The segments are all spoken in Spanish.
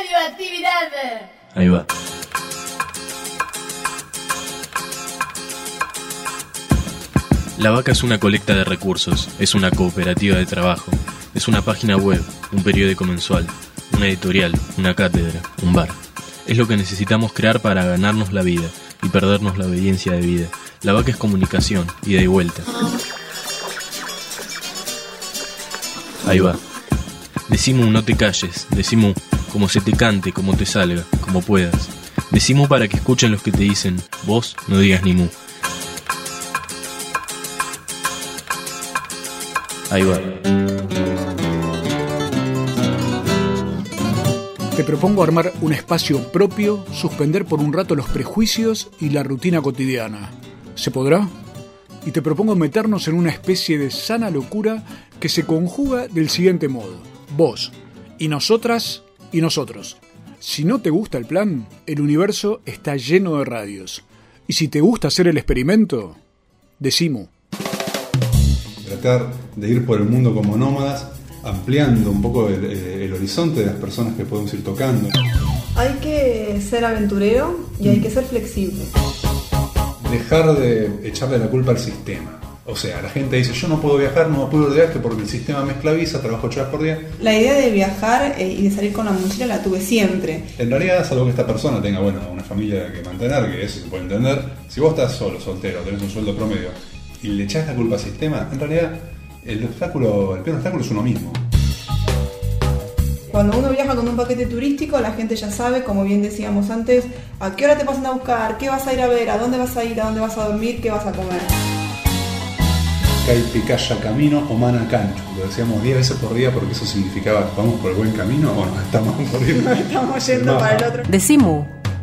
radioactividad. Ahí va. La Vaca es una colecta de recursos, es una cooperativa de trabajo, es una página web, un periódico mensual, una editorial, una cátedra, un bar. Es lo que necesitamos crear para ganarnos la vida y perdernos la obediencia de vida. La Vaca es comunicación, ida y vuelta. Ahí va. Decimu, no te calles, decimu, como se te cante, como te salga, como puedas. Decimu para que escuchen los que te dicen, vos no digas ni mu. Ahí va. Te propongo armar un espacio propio, suspender por un rato los prejuicios y la rutina cotidiana. ¿Se podrá? Y te propongo meternos en una especie de sana locura que se conjuga del siguiente modo. Vos, y nosotras, y nosotros. Si no te gusta el plan, el universo está lleno de radios. Y si te gusta hacer el experimento, decimu. Tratar de ir por el mundo como nómadas, ampliando un poco el horizonte de las personas que podemos ir tocando. Hay que ser aventurero y hay que ser flexible. Dejar de echarle la culpa al sistema. O sea, la gente dice, yo no puedo viajar, no puedo ir de viaje porque el sistema me esclaviza, trabajo 8 horas por día. La idea de viajar y de salir con la mochila la tuve siempre. En realidad, salvo que esta persona tenga, una familia que mantener, que eso se puede entender. Si vos estás solo, soltero, tenés un sueldo promedio y le echás la culpa al sistema, en realidad el peor obstáculo es uno mismo. Cuando uno viaja con un paquete turístico, la gente ya sabe, como bien decíamos antes, a qué hora te pasan a buscar, qué vas a ir a ver, a dónde vas a ir, a dónde vas a dormir, qué vas a comer. Cai picaya camino o mana cancho. Lo decíamos 10 veces por día porque eso significaba vamos por el buen camino o nos estamos por ir. No estamos yendo para el otro. Decimu.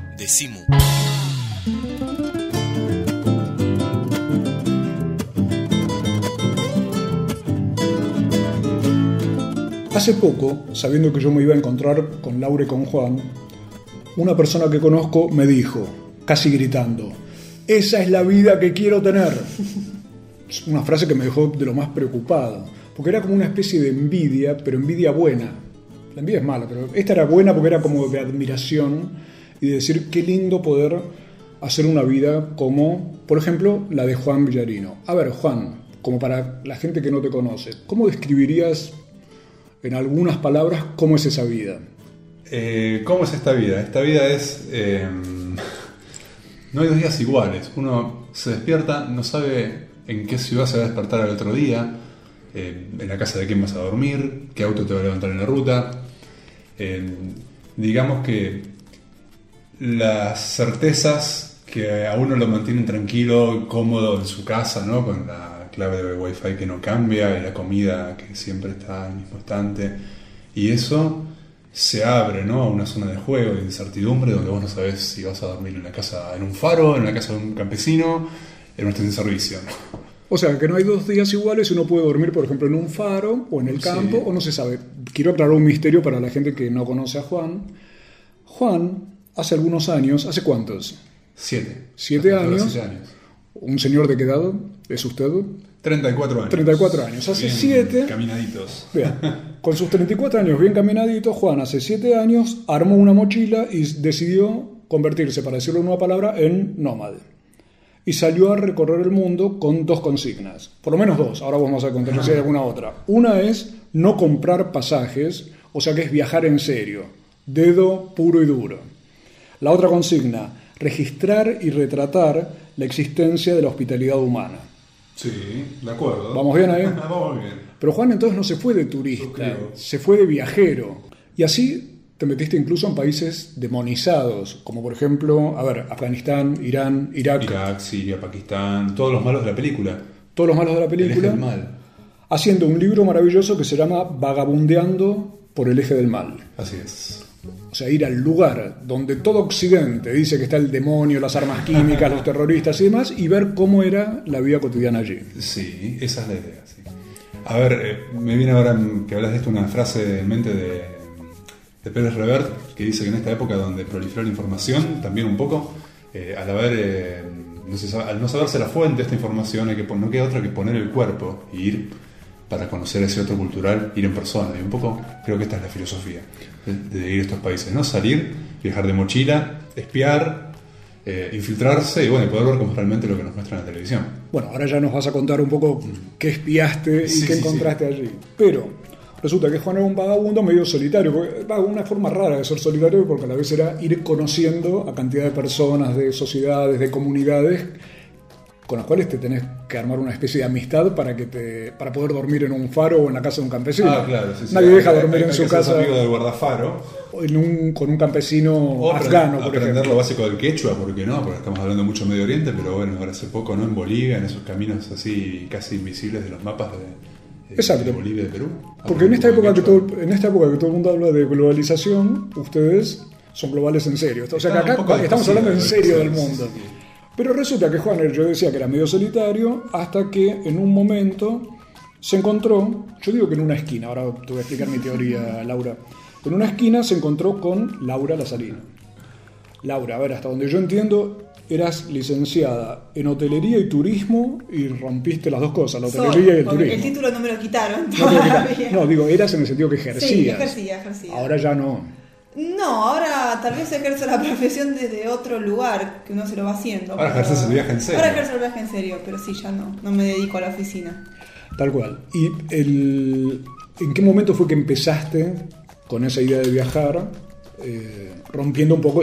Hace poco, sabiendo que yo me iba a encontrar con Laura y con Juan, una persona que conozco me dijo, casi gritando, esa es la vida que quiero tener. Es una frase que me dejó de lo más preocupado, porque era como una especie de envidia, pero envidia buena. La envidia es mala, pero esta era buena porque era como de admiración y de decir qué lindo poder hacer una vida como, por ejemplo, la de Juan Villarino. A ver, Juan, como para la gente que no te conoce, ¿cómo describirías en algunas palabras cómo es esa vida? ¿Cómo es esta vida? Esta vida es... no hay dos días iguales. Uno se despierta, no sabe en qué ciudad se va a despertar al otro día, en la casa de quién vas a dormir, qué auto te va a levantar en la ruta. Digamos que las certezas que a uno lo mantienen tranquilo, cómodo en su casa, ¿no? Con la clave de Wi-Fi que no cambia y la comida que siempre está en el mismo estante. Y eso se abre, ¿no? A una zona de juego y de incertidumbre donde vos no sabés si vas a dormir en la casa, en un faro, en la casa de un campesino, en una estación de servicio, ¿no? O sea, que no hay dos días iguales, uno puede dormir, por ejemplo, en un faro o en el campo, o no se sabe. Quiero aclarar un misterio para la gente que no conoce a Juan. Juan, hace algunos años, ¿hace cuántos? 7. 7 años. 7 años. ¿Un señor de qué edad es usted? 34 años. 34 años. Hace bien 7... caminaditos. Bien, con sus 34 años bien caminaditos, Juan hace 7 años armó una mochila y decidió convertirse, para decirlo en una palabra, en nómade. Y salió a recorrer el mundo con 2 consignas. Por lo menos 2, ahora vamos a contar si hay alguna otra. Una es no comprar pasajes, o sea que es viajar en serio, dedo puro y duro. La otra consigna, registrar y retratar la existencia de la hospitalidad humana. Sí, de acuerdo. ¿Vamos bien ahí? Vamos bien. Pero Juan entonces no se fue de turista, se fue de viajero. Y así te metiste incluso en países demonizados, como por ejemplo, Afganistán, Irán, Irak, Siria, Pakistán, todos los malos de la película. Todos los malos de la El eje película. del mal. Haciendo un libro maravilloso que se llama Vagabundeando por el eje del mal. Así es. O sea, ir al lugar donde todo Occidente dice que está el demonio, las armas químicas, los terroristas y demás, y ver cómo era la vida cotidiana allí. Sí, esa es la idea. Sí. A ver, me viene ahora que hablas de esto una frase en mente de Pérez Revert, que dice que en esta época donde prolifera la información, también un poco, al no saberse la fuente de esta información, no queda otra que poner el cuerpo y ir para conocer ese otro cultural, ir en persona. Y un poco creo que esta es la filosofía de ir a estos países, ¿no? Salir, viajar de mochila, espiar, infiltrarse y bueno, poder ver cómo es realmente lo que nos muestran en la televisión. Bueno, ahora ya nos vas a contar un poco qué espiaste y qué encontraste allí. Pero resulta que Juan era un vagabundo medio solitario, una forma rara de ser solitario, porque a la vez era ir conociendo a cantidad de personas, de sociedades, de comunidades, con las cuales te tenés que armar una especie de amistad para poder dormir en un faro o en la casa de un campesino. Ah, claro, sí. Nadie deja dormir en su casa. Amigo del guardafaro. Con un campesino afgano, por aprender ejemplo. lo básico del quechua, ¿por qué no? Porque estamos hablando mucho de Medio Oriente, pero bueno, ahora hace poco, ¿no? En Bolivia, en esos caminos así casi invisibles de los mapas de Bolivia y de Perú. Porque en esta época que todo el mundo habla de globalización, ustedes son globales en serio. O sea que acá estamos hablando en serio del mundo. Sí. Pero resulta que Juan, yo decía que era medio solitario, hasta que en un momento se encontró, yo digo que en una esquina, ahora te voy a explicar mi teoría, Laura. En una esquina se encontró con Laura Lazarino. Laura, a ver, hasta donde yo entiendo, eras licenciada en hotelería y turismo y rompiste las dos cosas, la hotelería y el turismo. El título no me lo quitaron. No, digo, eras en el sentido que ejercías. Sí, ejercía. Ahora ya no. No, ahora tal vez ejerzo la profesión desde otro lugar, que uno se lo va haciendo. Ahora ejerces el viaje en serio. Ahora ejerzo el viaje en serio, pero sí, ya no me dedico a la oficina. Tal cual. ¿Y en qué momento fue que empezaste con esa idea de viajar, rompiendo un poco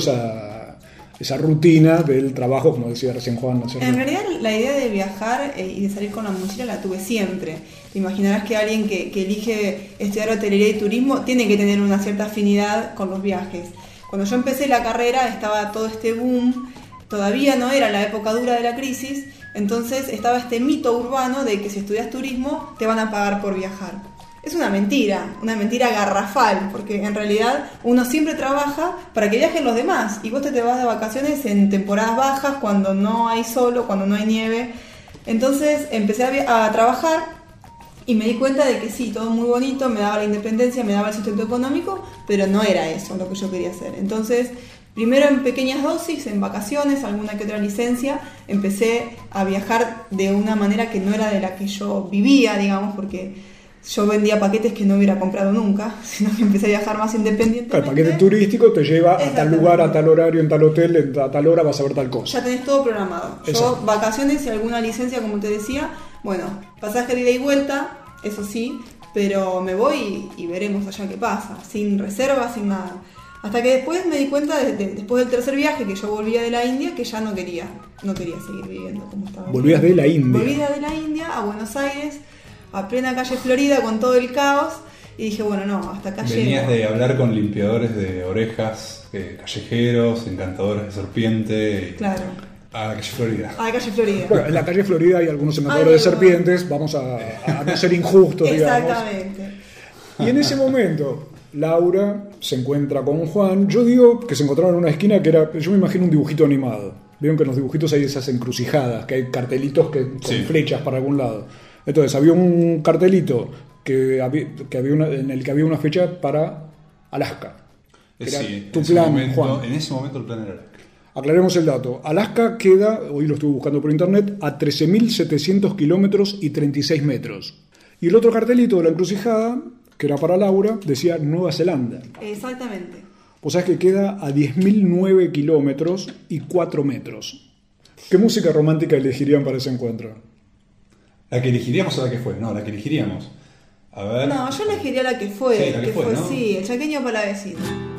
esa rutina del trabajo, como decía recién Juan? En realidad la idea de viajar y de salir con la mochila la tuve siempre. Te imaginarás que alguien que elige estudiar hotelería y turismo tiene que tener una cierta afinidad con los viajes. Cuando yo empecé la carrera estaba todo este boom, todavía no era la época dura de la crisis, entonces estaba este mito urbano de que si estudias turismo te van a pagar por viajar. Es una mentira garrafal, porque en realidad uno siempre trabaja para que viajen los demás y vos te vas de vacaciones en temporadas bajas, cuando no hay sol, cuando no hay nieve. Entonces empecé a trabajar y me di cuenta de que sí, todo muy bonito, me daba la independencia, me daba el sustento económico, pero no era eso lo que yo quería hacer. Entonces, primero en pequeñas dosis, en vacaciones, alguna que otra licencia, empecé a viajar de una manera que no era de la que yo vivía, digamos, porque yo vendía paquetes que no hubiera comprado nunca, sino que empecé a viajar más independientemente. El paquete turístico te lleva a tal lugar, a tal horario, en tal hotel, a tal hora vas a ver tal cosa. Ya tenés todo programado. Exacto. Yo, vacaciones y alguna licencia, como te decía, bueno, pasaje de ida y vuelta, eso sí, pero me voy y veremos allá qué pasa, sin reservas, sin nada. Hasta que después me di cuenta, después del tercer viaje, que yo volvía de la India, que ya no quería seguir viviendo como estaba. ¿Volvías de la India? Volví de la India a Buenos Aires, a plena calle Florida, con todo el caos, y dije, bueno, no, hasta acá llego. Venías de hablar con limpiadores de orejas, callejeros, encantadores de serpiente. Claro. A la calle Florida. A la calle Florida. Bueno, en la calle Florida hay algunos encantadores de serpientes, vamos a no ser injustos, digamos. Exactamente. Y en ese momento, Laura se encuentra con Juan. Yo digo que se encontraron en una esquina que era, yo me imagino un dibujito animado. Vieron que en los dibujitos hay esas encrucijadas, que hay cartelitos con flechas para algún lado. Entonces había un cartelito en el que había una fecha para Alaska. Sí, tu plan, Juan. En ese momento el plan era Alaska. Aclaremos el dato. Alaska queda, hoy lo estuve buscando por internet, a 13.700 kilómetros y 36 metros. Y el otro cartelito de la encrucijada, que era para Laura, decía Nueva Zelanda. Exactamente. Pues sabes que queda a 10.009 kilómetros y 4 metros. ¿Qué música romántica elegirían para ese encuentro? ¿La que elegiríamos o la que fue? No, la que elegiríamos. A ver. No, yo elegiría la que fue. Sí, la que fue, ¿no? Sí, el Chaqueño Palavecino.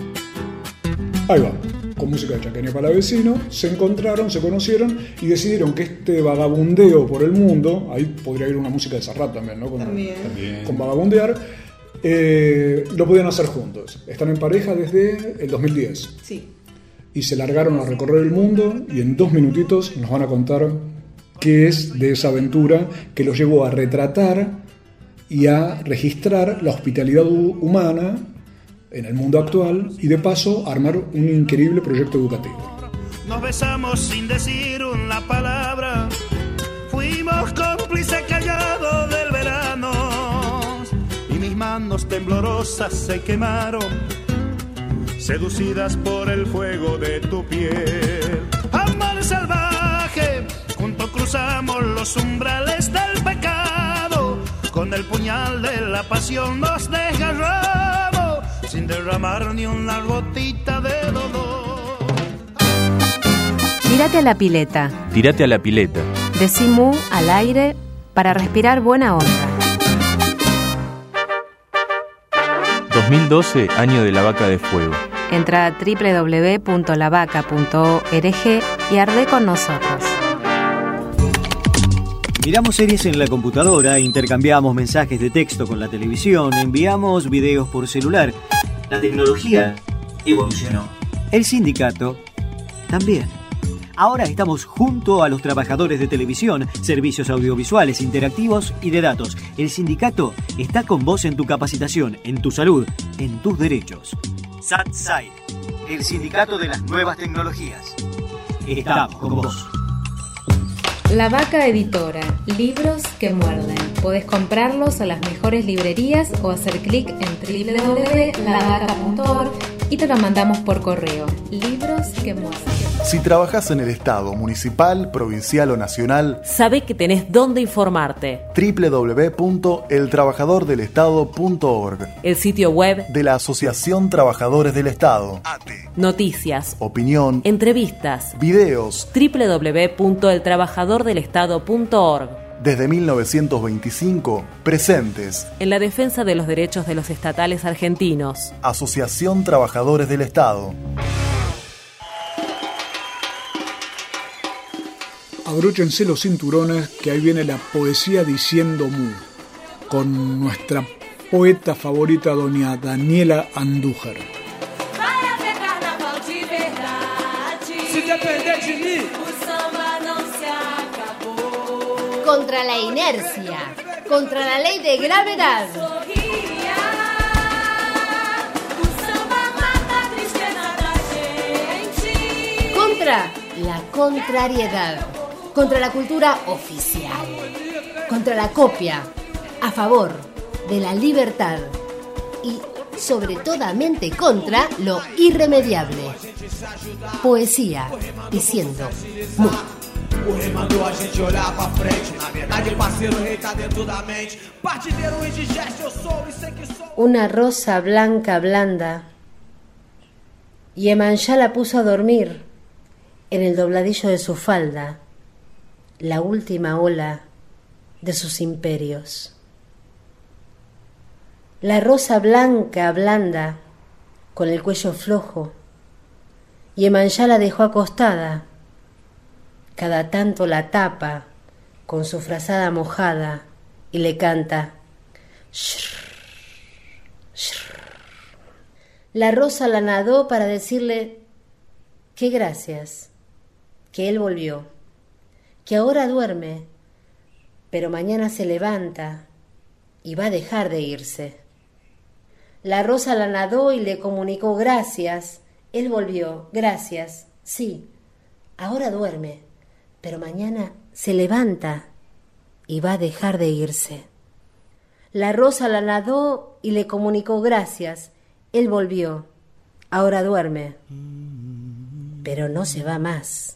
Ahí va. Con música de Chaqueño Palavecino, se encontraron, se conocieron y decidieron que este vagabundeo por el mundo, ahí podría haber una música de Serrat también, ¿no? También. Con vagabundear, lo podían hacer juntos. Están en pareja desde el 2010. Sí. Y se largaron a recorrer el mundo y en 2 minutitos nos van a contar qué es de esa aventura que los llevó a retratar y a registrar la hospitalidad humana en el mundo actual y de paso armar un increíble proyecto educativo. Nos besamos sin decir una palabra, fuimos cómplices callados del verano y mis manos temblorosas se quemaron, seducidas por el fuego de tu piel. Amor salvaje, juntos cruzamos los umbrales del pecado, con el puñal de la pasión nos desgarramos sin derramar ni una gotita de dolor. Tírate a la pileta. Tírate a la pileta. Decí mu al aire para respirar buena onda. 2012, año de la vaca de fuego. Entra a www.lavaca.org y ardé con nosotros. Miramos series en la computadora, intercambiamos mensajes de texto con la televisión, enviamos videos por celular. La tecnología evolucionó. El sindicato también. Ahora estamos junto a los trabajadores de televisión, servicios audiovisuales, interactivos y de datos. El sindicato está con vos en tu capacitación, en tu salud, en tus derechos. SATSAI, el sindicato de las nuevas tecnologías. Estamos con vos. La Vaca Editora, libros que muerden. Podés comprarlos a las mejores librerías o hacer clic en www.lavaca.org y te lo mandamos por correo. Libros que muerden. Si trabajás en el Estado, municipal, provincial o nacional, sabé que tenés dónde informarte. www.eltrabajadordelestado.org, el sitio web de la Asociación Trabajadores del Estado. Noticias, opinión, entrevistas, videos. www.eltrabajadordelestado.org. Desde 1925, presentes en la defensa de los derechos de los estatales argentinos. Asociación Trabajadores del Estado. Abróchense los cinturones, que ahí viene la poesía diciendo mu, con nuestra poeta favorita, doña Daniela Andújar. Contra la inercia, contra la ley de gravedad. Contra la contrariedad. Contra la cultura oficial, contra la copia, a favor de la libertad y sobre todamente contra lo irremediable. Poesía diciendo mu. Una rosa blanca blanda, Yemanjá la puso a dormir en el dobladillo de su falda, la última ola de sus imperios. La rosa blanca blanda, con el cuello flojo, Yemanjá la dejó acostada, cada tanto la tapa con su frazada mojada y le canta shrr, shrr. La rosa la nadó para decirle que gracias, que él volvió, que ahora duerme, pero mañana se levanta y va a dejar de irse. La rosa la nadó y le comunicó gracias, él volvió, gracias, sí, ahora duerme, pero mañana se levanta y va a dejar de irse. La rosa la nadó y le comunicó gracias, él volvió, ahora duerme, pero no se va más.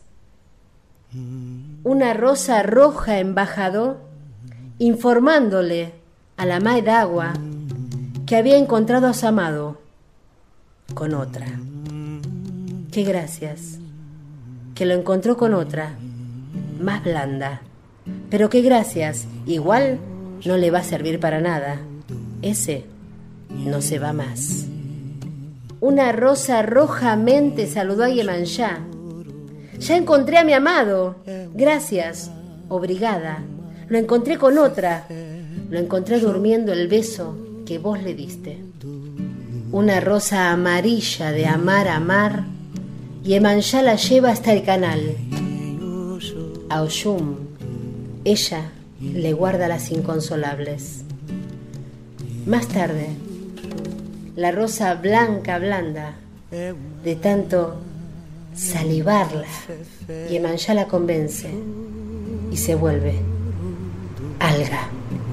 Una rosa roja embajadó, informándole a la Mai d'Agua que había encontrado a su amado con otra. Que gracias, que lo encontró con otra, más blanda, pero que gracias, igual no le va a servir para nada. Ese no se va más. Una rosa rojamente saludó a Yemanjá. Ya encontré a mi amado. Gracias, obrigada. Lo encontré con otra. Lo encontré durmiendo el beso que vos le diste. Una rosa amarilla de amar a amar. Yemanjá la lleva hasta el canal. A Oshun, ella le guarda las inconsolables. Más tarde, la rosa blanca blanda, de tanto salivarla, Yemanjá la convence y se vuelve alga.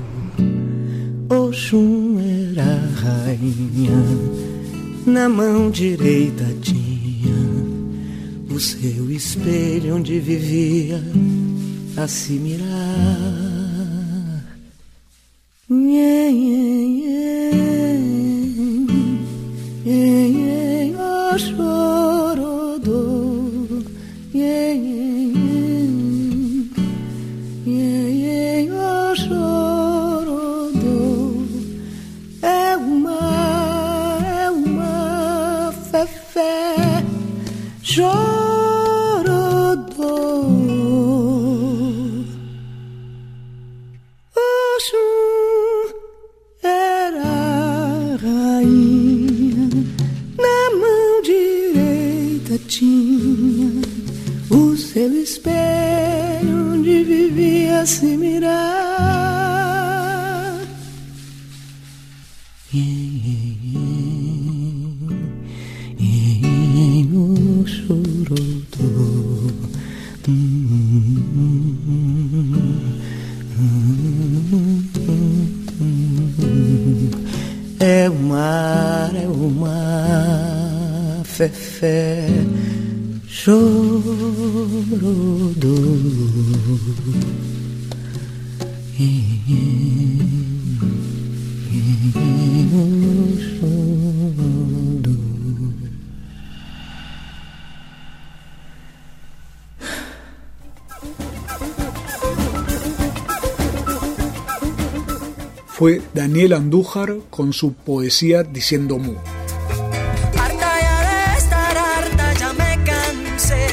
Oxum era a rainha, na mão direita tinha o seu espelho onde vivia a se mirar. Fue Daniel Andújar con su poesía Diciendo Mu. Harta ya de estar harta, ya me cansé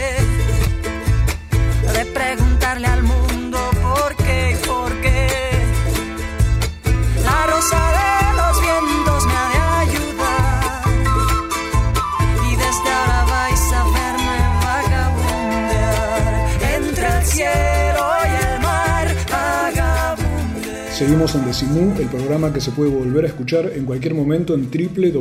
de preguntarle al mundo por qué, la rosa de los vientos me ha de ayudar y desde ahora vais a verme vagabundear entre el cielo y el mar, vagabundear. Seguimos en Decimú, el programa que se puede volver a escuchar en cualquier momento en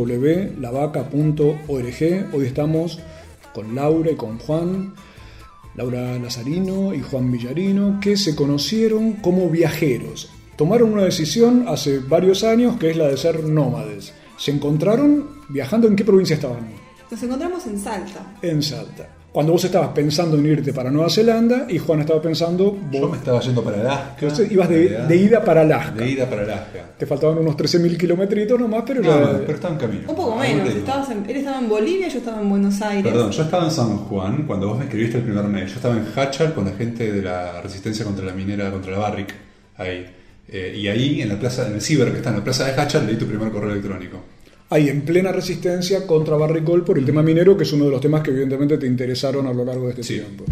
www.lavaca.org. Hoy estamos con Laura y con Juan, Laura Lazarino y Juan Villarino, que se conocieron como viajeros. Tomaron una decisión hace varios años que es la de ser nómades. ¿Se encontraron viajando? ¿En qué provincia estaban? Nos encontramos en Salta. En Salta. Cuando vos estabas pensando en irte para Nueva Zelanda y Juan estaba pensando... Yo me estaba yendo para Alaska. Entonces ibas de ida para Alaska. De ida para Alaska. Te faltaban unos 13.000 kilometritos nomás, pero pero estaba en camino. Un poco menos. Él estaba en Bolivia, yo estaba en Buenos Aires. Perdón, yo estaba en San Juan cuando vos me escribiste el primer mail. Yo estaba en Hachal con la gente de la resistencia contra la minera, contra la Barrick. Ahí. Y ahí, en el ciber que está en la plaza de Hachal, leí tu primer correo electrónico. Ahí, en plena resistencia contra Barricol por el tema minero, que es uno de los temas que evidentemente te interesaron a lo largo de este tiempo.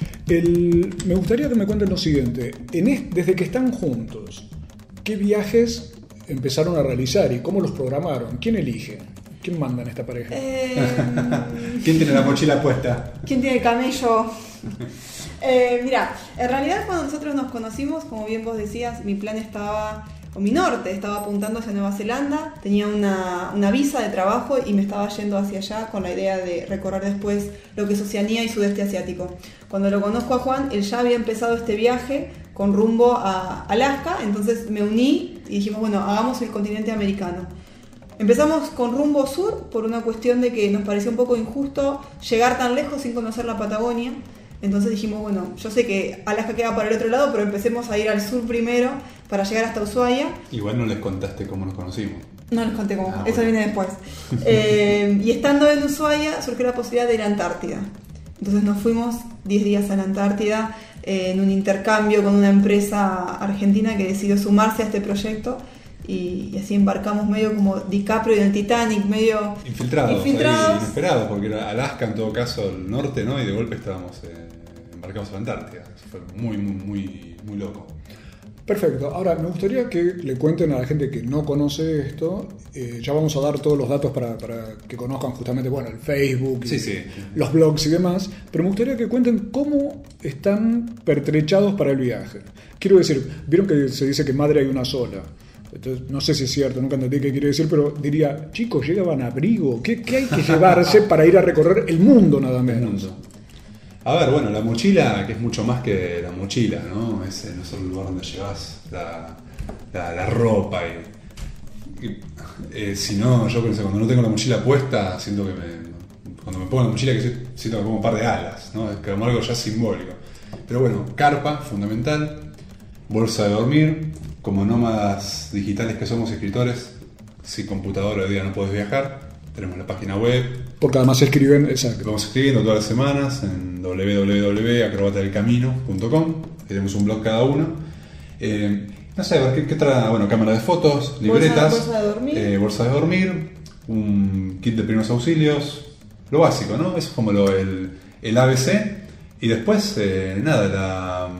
Me gustaría que me cuenten lo siguiente. Desde que están juntos, ¿qué viajes empezaron a realizar y cómo los programaron? ¿Quién elige? ¿Quién manda en esta pareja? ¿Quién tiene la mochila puesta? ¿Quién tiene el camello? Mira, en realidad cuando nosotros nos conocimos, como bien vos decías, mi plan mi norte estaba apuntando hacia Nueva Zelanda, tenía una visa de trabajo y me estaba yendo hacia allá con la idea de recorrer después lo que es Oceanía y Sudeste Asiático. Cuando lo conozco a Juan, él ya había empezado este viaje con rumbo a Alaska, entonces me uní y dijimos, bueno, hagamos el continente americano. Empezamos con rumbo sur por una cuestión de que nos pareció un poco injusto llegar tan lejos sin conocer la Patagonia. Entonces dijimos, bueno, yo sé que Alaska queda para el otro lado, pero empecemos a ir al sur primero para llegar hasta Ushuaia. Igual no les contaste cómo nos conocimos. No les conté cómo, eso viene después. Y estando en Ushuaia surgió la posibilidad de ir a Antártida. Entonces nos fuimos 10 días a la Antártida en un intercambio con una empresa argentina que decidió sumarse a este proyecto. Y así embarcamos medio como DiCaprio en el Titanic, medio infiltrados. Inesperados, porque era Alaska en todo caso, el norte, ¿no? Y de golpe estábamos embarcados en la Antártida. Eso fue muy loco. Perfecto. Ahora, me gustaría que le cuenten a la gente que no conoce esto, ya vamos a dar todos los datos para que conozcan justamente, bueno, el Facebook, los blogs y demás, pero me gustaría que cuenten cómo están pertrechados para el viaje. Quiero decir, vieron que se dice que madre hay una sola. Entonces, no sé si es cierto, nunca entendí qué quiere decir, pero diría, chicos, ¿llegaban abrigo? ¿Qué hay que llevarse para ir a recorrer el mundo nada menos? A ver, bueno, la mochila, que es mucho más que la mochila, ¿no? Es el lugar donde llevas la ropa y si no, yo creo que cuando no tengo la mochila puesta, siento que cuando me pongo la mochila, que siento que pongo un par de alas, ¿no? Es como algo ya simbólico. Pero bueno, carpa, fundamental, bolsa de dormir, como nómadas digitales que somos escritores, si computadora hoy día no podés viajar, tenemos la página web. Porque además escriben, exacto. Vamos escribiendo todas las semanas en www.acrobatadelcamino.com. Tenemos un blog cada uno. No sé, a ver, ¿qué otra? Bueno, cámara de fotos, libretas, bolsa de dormir, un kit de primeros auxilios, lo básico, ¿no? Eso es como el ABC. Y después, nada,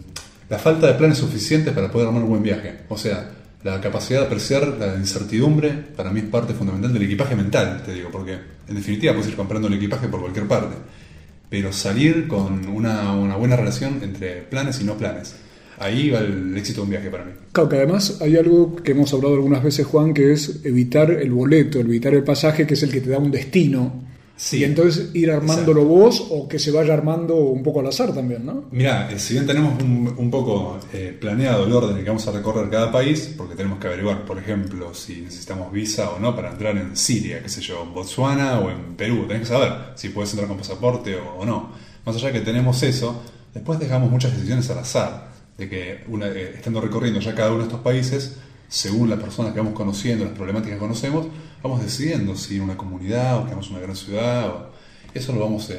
la falta de planes suficientes para poder armar un buen viaje. O sea, la capacidad de apreciar la incertidumbre, para mí es parte fundamental del equipaje mental, te digo, porque en definitiva puedes ir comprando el equipaje por cualquier parte, pero salir con una buena relación entre planes y no planes. Ahí va el éxito de un viaje para mí. Claro, que además hay algo que hemos hablado algunas veces, Juan, que es evitar el boleto, evitar el pasaje, que es el que te da un destino. Sí, y entonces ir armándolo vos, o que se vaya armando un poco al azar también, ¿no? Mirá, si bien tenemos un poco planeado el orden en que vamos a recorrer cada país, porque tenemos que averiguar, por ejemplo, si necesitamos visa o no para entrar en Siria, qué sé yo, en Botsuana o en Perú. Tenés que saber si puedes entrar con pasaporte o no. Más allá de que tenemos eso, después dejamos muchas decisiones al azar, de que estando recorriendo ya cada uno de estos países, según las personas que vamos conociendo, las problemáticas que conocemos, vamos decidiendo si ir a una comunidad o quedamos en una gran ciudad. Eso lo vamos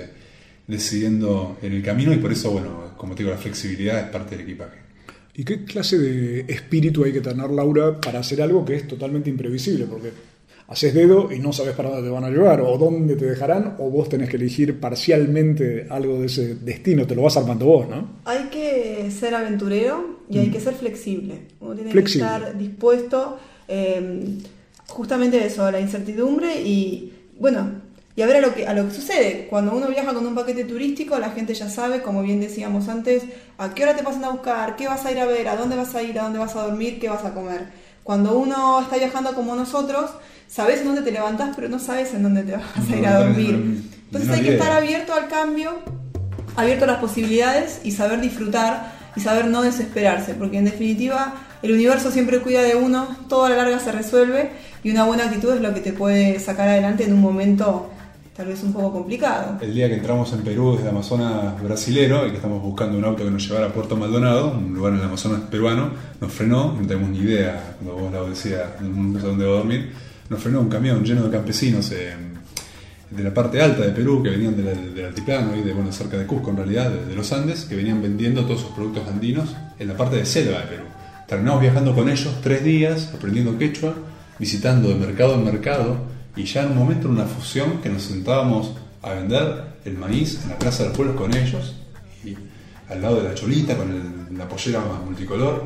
decidiendo en el camino, y por eso, bueno, como te digo, la flexibilidad es parte del equipaje. ¿Y qué clase de espíritu hay que tener, Laura, para hacer algo que es totalmente imprevisible? Porque haces dedo y no sabes para dónde te van a llevar, o dónde te dejarán, o vos tenés que elegir parcialmente algo de ese destino, te lo vas armando vos, ¿no? Hay que ser aventurero y hay que ser flexible. Uno tiene que estar dispuesto justamente a eso, a la incertidumbre y, bueno, y a ver a lo que sucede. Cuando uno viaja con un paquete turístico, la gente ya sabe, como bien decíamos antes, a qué hora te pasan a buscar, qué vas a ir a ver, a dónde vas a ir, a dónde vas a dormir, qué vas a comer. Cuando uno está viajando como nosotros, sabes en dónde te levantás, pero no sabes en dónde te vas a ir a dormir. Entonces hay que estar abierto al cambio, abierto a las posibilidades y saber disfrutar y saber no desesperarse, porque en definitiva el universo siempre cuida de uno, todo a la larga se resuelve y una buena actitud es lo que te puede sacar adelante en un momento tal vez un poco complicado. El día que entramos en Perú desde Amazonas brasilero y que estamos buscando un auto que nos llevara a Puerto Maldonado, un lugar en el Amazonas peruano, nos frenó, no tenemos ni idea, cuando vos la decías, no sé dónde va a dormir, nos frenó un camión lleno de campesinos de la parte alta de Perú, que venían del altiplano, y cerca de Cusco en realidad, de los Andes, que venían vendiendo todos sus productos andinos en la parte de selva de Perú. Terminamos viajando con ellos 3 días, aprendiendo quechua, visitando de mercado en mercado, y ya en un momento en una fusión que nos sentábamos a vender el maíz en la plaza del pueblo con ellos, y al lado de la cholita con la pollera multicolor.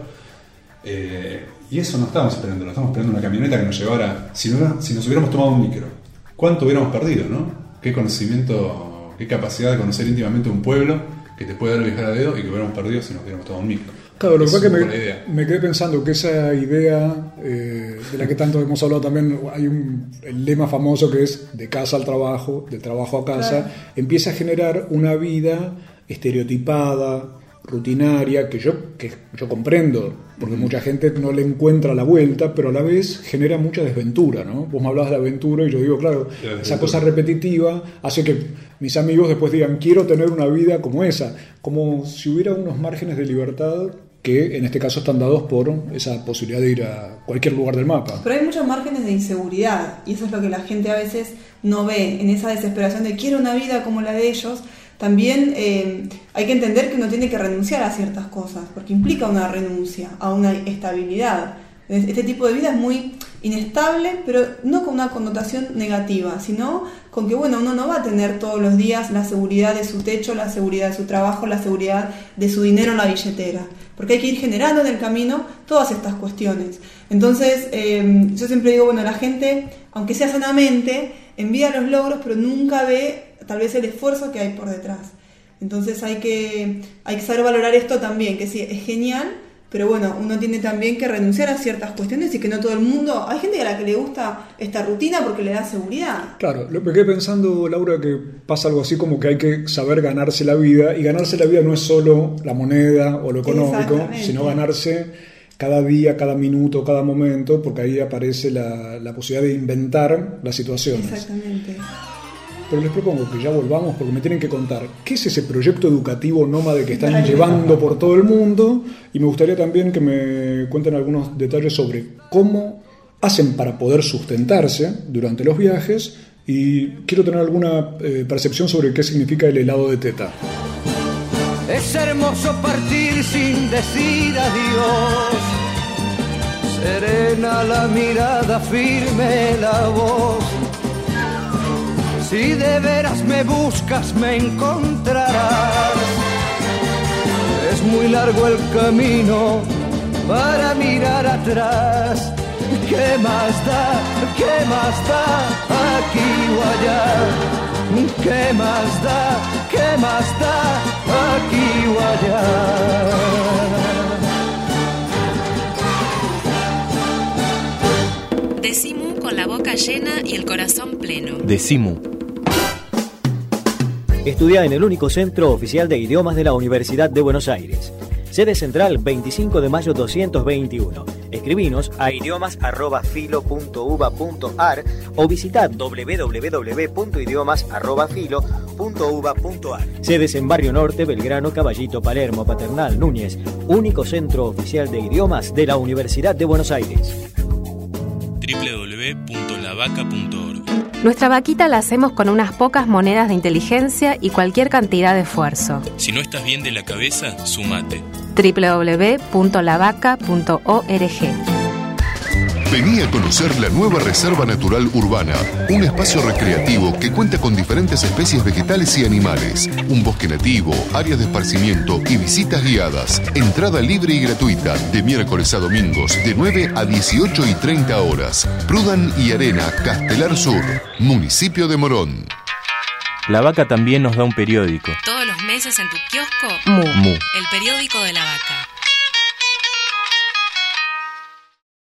Y eso no estábamos esperando, estábamos esperando una camioneta que nos llevara, si nos hubiéramos tomado un micro, ¿cuánto hubiéramos perdido, no? Qué conocimiento, qué capacidad de conocer íntimamente un pueblo que te puede dar viajar a dedo y que hubiéramos perdido si nos hubiéramos tomado un micro. Claro, lo que pasa es que me quedé pensando que esa idea de la que tanto hemos hablado también, hay el lema famoso que es de casa al trabajo, de trabajo a casa, claro. Empieza a generar una vida estereotipada, rutinaria, que yo comprendo, porque mucha gente no le encuentra la vuelta, pero a la vez genera mucha desventura, ¿no? Vos me hablabas de aventura y yo digo, claro, esa cosa repetitiva hace que mis amigos después digan, quiero tener una vida como esa, como si hubiera unos márgenes de libertad que en este caso están dados por esa posibilidad de ir a cualquier lugar del mapa. Pero hay muchos márgenes de inseguridad, y eso es lo que la gente a veces no ve, en esa desesperación de quiero una vida como la de ellos. También hay que entender que uno tiene que renunciar a ciertas cosas, porque implica una renuncia a una estabilidad. Este tipo de vida es muy inestable, pero no con una connotación negativa, sino con que uno no va a tener todos los días la seguridad de su techo, la seguridad de su trabajo, la seguridad de su dinero en la billetera, porque hay que ir generando en el camino todas estas cuestiones. Entonces, yo siempre digo, la gente, aunque sea sanamente, envidia los logros, pero nunca ve tal vez el esfuerzo que hay por detrás. Entonces hay que saber valorar esto también, que sí, es genial, pero uno tiene también que renunciar a ciertas cuestiones y que no todo el mundo... Hay gente a la que le gusta esta rutina porque le da seguridad. Claro, me quedé pensando, Laura, que pasa algo así como que hay que saber ganarse la vida, y ganarse la vida no es solo la moneda o lo económico, sino ganarse cada día, cada minuto, cada momento, porque ahí aparece la posibilidad de inventar las situaciones. Exactamente. pero les propongo que ya volvamos porque me tienen que contar qué es ese proyecto educativo nómade que están llevando por todo el mundo, y me gustaría también que me cuenten algunos detalles sobre cómo hacen para poder sustentarse durante los viajes, y quiero tener alguna percepción sobre qué significa el helado de teta. Es hermoso partir sin decir adiós. Serena la mirada, firme la voz. Si de veras me buscas, me encontrarás. Es muy largo el camino para mirar atrás. ¿Qué más da? ¿Qué más da? Aquí o allá. ¿Qué más da? ¿Qué más da? Aquí o allá. Decimu con la boca llena y el corazón pleno. Decimu. Estudia en el único centro oficial de idiomas de la Universidad de Buenos Aires. Sede central 25 de mayo 221. Escribinos a idiomas@filo.uba.ar o visita www.idiomas@filo.uba.ar. Sedes en Barrio Norte, Belgrano, Caballito, Palermo, Paternal, Núñez. Único centro oficial de idiomas de la Universidad de Buenos Aires. www.lavaca.org. Nuestra vaquita la hacemos con unas pocas monedas de inteligencia y cualquier cantidad de esfuerzo. Si no estás bien de la cabeza, sumate. www.lavaca.org. Vení a conocer la nueva Reserva Natural Urbana, un espacio recreativo que cuenta con diferentes especies vegetales y animales, un bosque nativo, áreas de esparcimiento y visitas guiadas. Entrada libre y gratuita, de miércoles a domingos, de 9 a 18:30 horas. Prudán y Arena, Castelar Sur, municipio de Morón. La Vaca también nos da un periódico. Todos los meses en tu kiosco, Mu. Mu. el periódico de la Vaca.